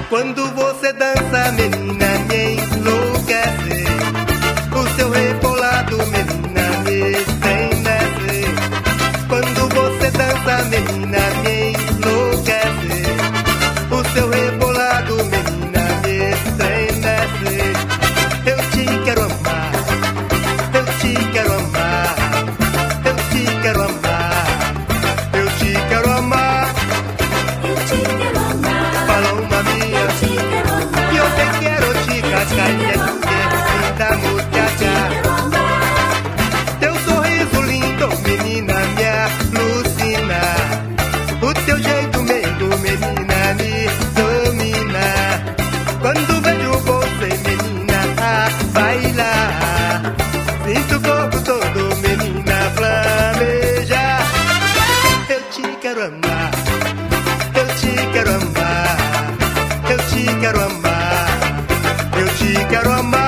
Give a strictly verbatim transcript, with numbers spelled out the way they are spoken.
Quando você dança, menina, me enlouquece. O seu rebolado, menina, me estremece. Quando você dança, menina, me enlouquece. O seu rebolado, menina, me estremece. Eu te quero amar, eu te quero amar, eu te quero amar, eu te quero amar, eu te quero amar, paloma minha, eu te quero amar, yo te quiero, chica, caliente, linda muchacha. Teu sorriso lindo, menina, me alucina. O teu jeito meio, menina, me domina. Quando vejo você, menina, a bailar, sinto o corpo todo, menina, flamejar. Eu te quero amar, eu te quero amar, eu te quero amar, eu te quero amar.